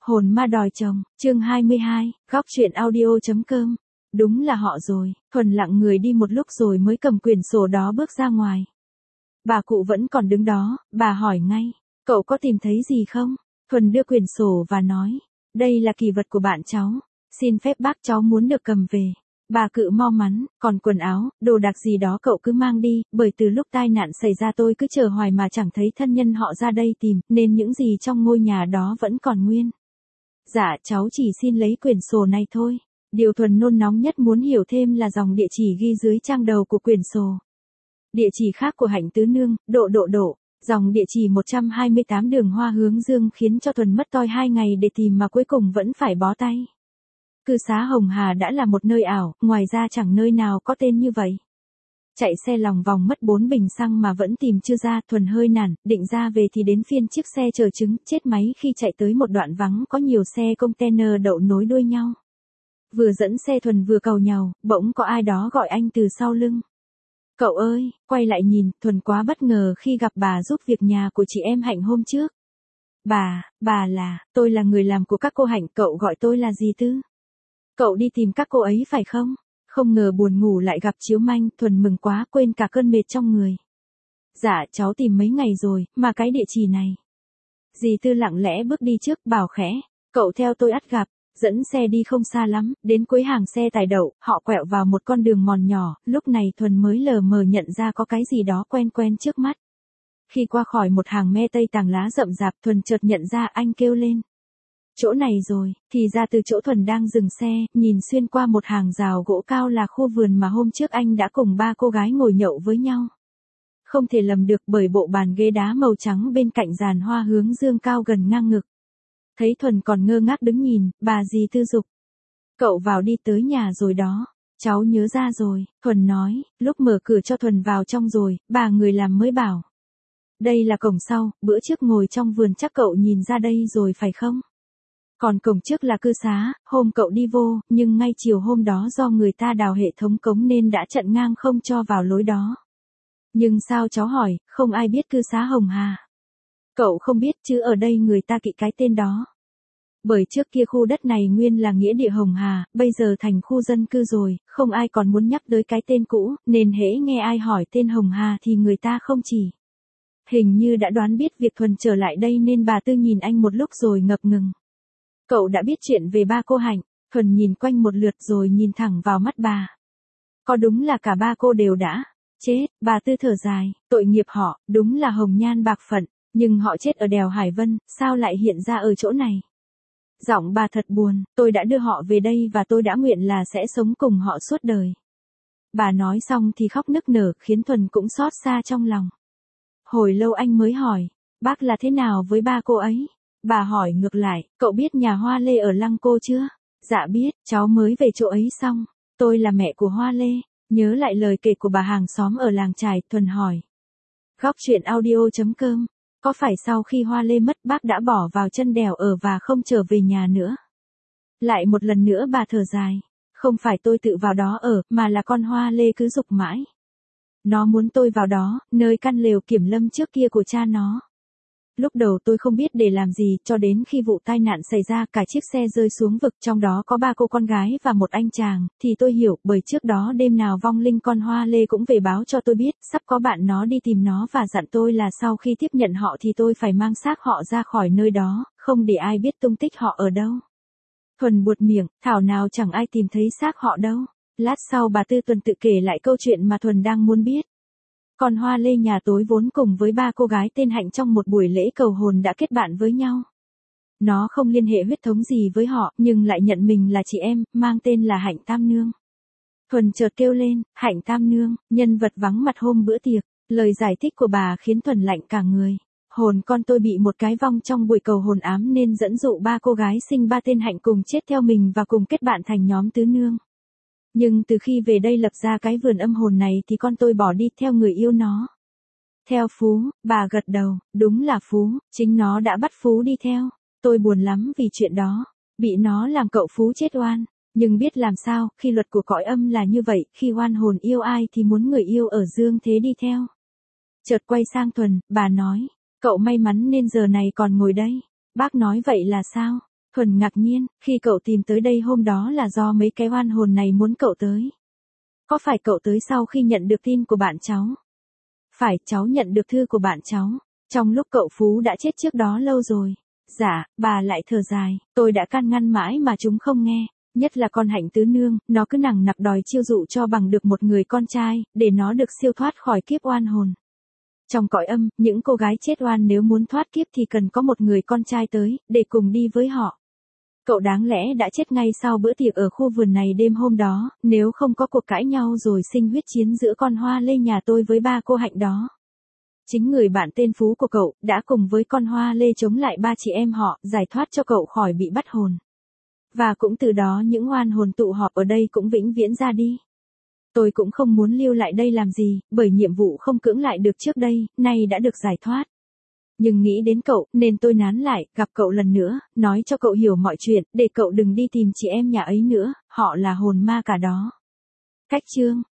Hồn ma đòi chồng, chương 22, góc truyện audio.com. Đúng là họ rồi, Thuần lặng người đi một lúc rồi mới cầm quyển sổ đó bước ra ngoài. Bà cụ vẫn còn đứng đó, bà hỏi ngay, cậu có tìm thấy gì không? Thuần đưa quyển sổ và nói, đây là kỷ vật của bạn cháu, xin phép bác cháu muốn được cầm về. Bà cự mau mắn, còn quần áo, đồ đạc gì đó cậu cứ mang đi, bởi từ lúc tai nạn xảy ra tôi cứ chờ hoài mà chẳng thấy thân nhân họ ra đây tìm, nên những gì trong ngôi nhà đó vẫn còn nguyên. Dạ cháu chỉ xin lấy quyển sổ này thôi. Điều Thuần nôn nóng nhất muốn hiểu thêm là dòng địa chỉ ghi dưới trang đầu của quyển sổ. Địa chỉ khác của Hạnh Tứ Nương, độ. Dòng địa chỉ 128 đường Hoa Hướng Dương khiến cho Thuần mất toi 2 ngày để tìm mà cuối cùng vẫn phải bó tay. Cư xá Hồng Hà đã là một nơi ảo, ngoài ra chẳng nơi nào có tên như vậy. Chạy xe lòng vòng mất 4 bình xăng mà vẫn tìm chưa ra, Thuần hơi nản, định ra về thì đến phiên chiếc xe chờ trứng, chết máy khi chạy tới một đoạn vắng có nhiều xe container đậu nối đuôi nhau. Vừa dẫn xe Thuần vừa cầu nhàu, bỗng có ai đó gọi anh từ sau lưng. Cậu ơi, quay lại nhìn, Thuần quá bất ngờ khi gặp bà giúp việc nhà của chị em Hạnh hôm trước. Tôi là người làm của các cô Hạnh, cậu gọi tôi là gì tư? Cậu đi tìm các cô ấy phải không? Không ngờ buồn ngủ lại gặp chiếu manh, Thuần mừng quá quên cả cơn mệt trong người. Dạ cháu tìm mấy ngày rồi, mà cái địa chỉ này. Dì Tư lặng lẽ bước đi trước, bảo khẽ, cậu theo tôi ắt gặp, dẫn xe đi không xa lắm, đến cuối hàng xe tài đậu, họ quẹo vào một con đường mòn nhỏ, lúc này Thuần mới lờ mờ nhận ra có cái gì đó quen quen trước mắt. Khi qua khỏi một hàng me tây tàng lá rậm rạp, Thuần chợt nhận ra, anh kêu lên. Chỗ này rồi, thì ra từ chỗ Thuần đang dừng xe, nhìn xuyên qua một hàng rào gỗ cao là khu vườn mà hôm trước anh đã cùng 3 cô gái ngồi nhậu với nhau. Không thể lầm được bởi bộ bàn ghế đá màu trắng bên cạnh giàn Hoa Hướng Dương cao gần ngang ngực. Thấy Thuần còn ngơ ngác đứng nhìn, bà dì Tư giục. Cậu vào đi, tới nhà rồi đó. Cháu nhớ ra rồi, Thuần nói, lúc mở cửa cho Thuần vào trong rồi, bà người làm mới bảo. Đây là cổng sau, bữa trước ngồi trong vườn chắc cậu nhìn ra đây rồi phải không? Còn cổng trước là cư xá, hôm cậu đi vô, nhưng ngay chiều hôm đó do người ta đào hệ thống cống nên đã chặn ngang không cho vào lối đó. Nhưng sao cháu hỏi, không ai biết cư xá Hồng Hà. Cậu không biết chứ ở đây người ta kỵ cái tên đó. Bởi trước kia khu đất này nguyên là nghĩa địa Hồng Hà, bây giờ thành khu dân cư rồi, không ai còn muốn nhắc tới cái tên cũ, nên hễ nghe ai hỏi tên Hồng Hà thì người ta không chỉ. Hình như đã đoán biết việc Thuần trở lại đây nên bà Tư nhìn anh một lúc rồi ngập ngừng. Cậu đã biết chuyện về 3 cô Hạnh, Thuần nhìn quanh một lượt rồi nhìn thẳng vào mắt bà. Có đúng là cả 3 cô đều đã chết? Bà Tư thở dài, tội nghiệp họ, đúng là hồng nhan bạc phận, nhưng họ chết ở đèo Hải Vân, sao lại hiện ra ở chỗ này? Giọng bà thật buồn, tôi đã đưa họ về đây và tôi đã nguyện là sẽ sống cùng họ suốt đời. Bà nói xong thì khóc nức nở, khiến Thuần cũng xót xa trong lòng. Hồi lâu anh mới hỏi, bác là thế nào với 3 cô ấy? Bà hỏi ngược lại, cậu biết nhà Hoa Lê ở Lăng Cô chưa? Dạ biết, cháu mới về chỗ ấy xong. Tôi là mẹ của Hoa Lê. Nhớ lại lời kể của bà hàng xóm ở làng Trài, Thuần hỏi. Góc truyện audio.com. Có phải sau khi Hoa Lê mất bác đã bỏ vào chân đèo ở và không trở về nhà nữa? Lại một lần nữa bà thở dài. Không phải tôi tự vào đó ở, mà là con Hoa Lê cứ giục mãi. Nó muốn tôi vào đó, nơi căn lều kiểm lâm trước kia của cha nó. Lúc đầu tôi không biết để làm gì, cho đến khi vụ tai nạn xảy ra cả chiếc xe rơi xuống vực, trong đó có 3 cô con gái và một anh chàng, thì tôi hiểu, bởi trước đó đêm nào vong linh con Hoa Lê cũng về báo cho tôi biết, sắp có bạn nó đi tìm nó và dặn tôi là sau khi tiếp nhận họ thì tôi phải mang xác họ ra khỏi nơi đó, không để ai biết tung tích họ ở đâu. Thuần buột miệng, thảo nào chẳng ai tìm thấy xác họ đâu. Lát sau bà Tư tuần tự kể lại câu chuyện mà Thuần đang muốn biết. Còn Hoa Lê nhà tối vốn cùng với 3 cô gái tên Hạnh trong một buổi lễ cầu hồn đã kết bạn với nhau. Nó không liên hệ huyết thống gì với họ, nhưng lại nhận mình là chị em, mang tên là Hạnh Tam Nương. Thuần chợt kêu lên, Hạnh Tam Nương, nhân vật vắng mặt hôm bữa tiệc. Lời giải thích của bà khiến Thuần lạnh cả người. Hồn con tôi bị một cái vong trong buổi cầu hồn ám nên dẫn dụ 3 cô gái sinh 3 tên Hạnh cùng chết theo mình và cùng kết bạn thành nhóm Tứ Nương. Nhưng từ khi về đây lập ra cái vườn âm hồn này thì con tôi bỏ đi theo người yêu nó. Theo Phú, bà gật đầu, đúng là Phú, chính nó đã bắt Phú đi theo. Tôi buồn lắm vì chuyện đó, bị nó làm cậu Phú chết oan. Nhưng biết làm sao, khi luật của cõi âm là như vậy, khi oan hồn yêu ai thì muốn người yêu ở dương thế đi theo. Chợt quay sang Thuần, bà nói, cậu may mắn nên giờ này còn ngồi đây. Bác nói vậy là sao? Thuần ngạc nhiên, khi cậu tìm tới đây hôm đó là do mấy cái oan hồn này muốn cậu tới. Có phải cậu tới sau khi nhận được tin của bạn cháu? Phải, cháu nhận được thư của bạn cháu. Trong lúc cậu Phú đã chết trước đó lâu rồi. Dạ, bà lại thở dài, tôi đã can ngăn mãi mà chúng không nghe. Nhất là con Hạnh Tứ Nương, nó cứ nằng nặc đòi chiêu dụ cho bằng được một người con trai, để nó được siêu thoát khỏi kiếp oan hồn. Trong cõi âm, những cô gái chết oan nếu muốn thoát kiếp thì cần có một người con trai tới, để cùng đi với họ. Cậu đáng lẽ đã chết ngay sau bữa tiệc ở khu vườn này đêm hôm đó, nếu không có cuộc cãi nhau rồi sinh huyết chiến giữa con Hoa Lê nhà tôi với ba cô Hạnh đó. Chính người bạn tên Phú của cậu, đã cùng với con Hoa Lê chống lại ba chị em họ, giải thoát cho cậu khỏi bị bắt hồn. Và cũng từ đó những oan hồn tụ họp ở đây cũng vĩnh viễn ra đi. Tôi cũng không muốn lưu lại đây làm gì, bởi nhiệm vụ không cưỡng lại được trước đây, nay đã được giải thoát. Nhưng nghĩ đến cậu, nên tôi nán lại, gặp cậu lần nữa, nói cho cậu hiểu mọi chuyện, để cậu đừng đi tìm chị em nhà ấy nữa, họ là hồn ma cả đó. Cách chương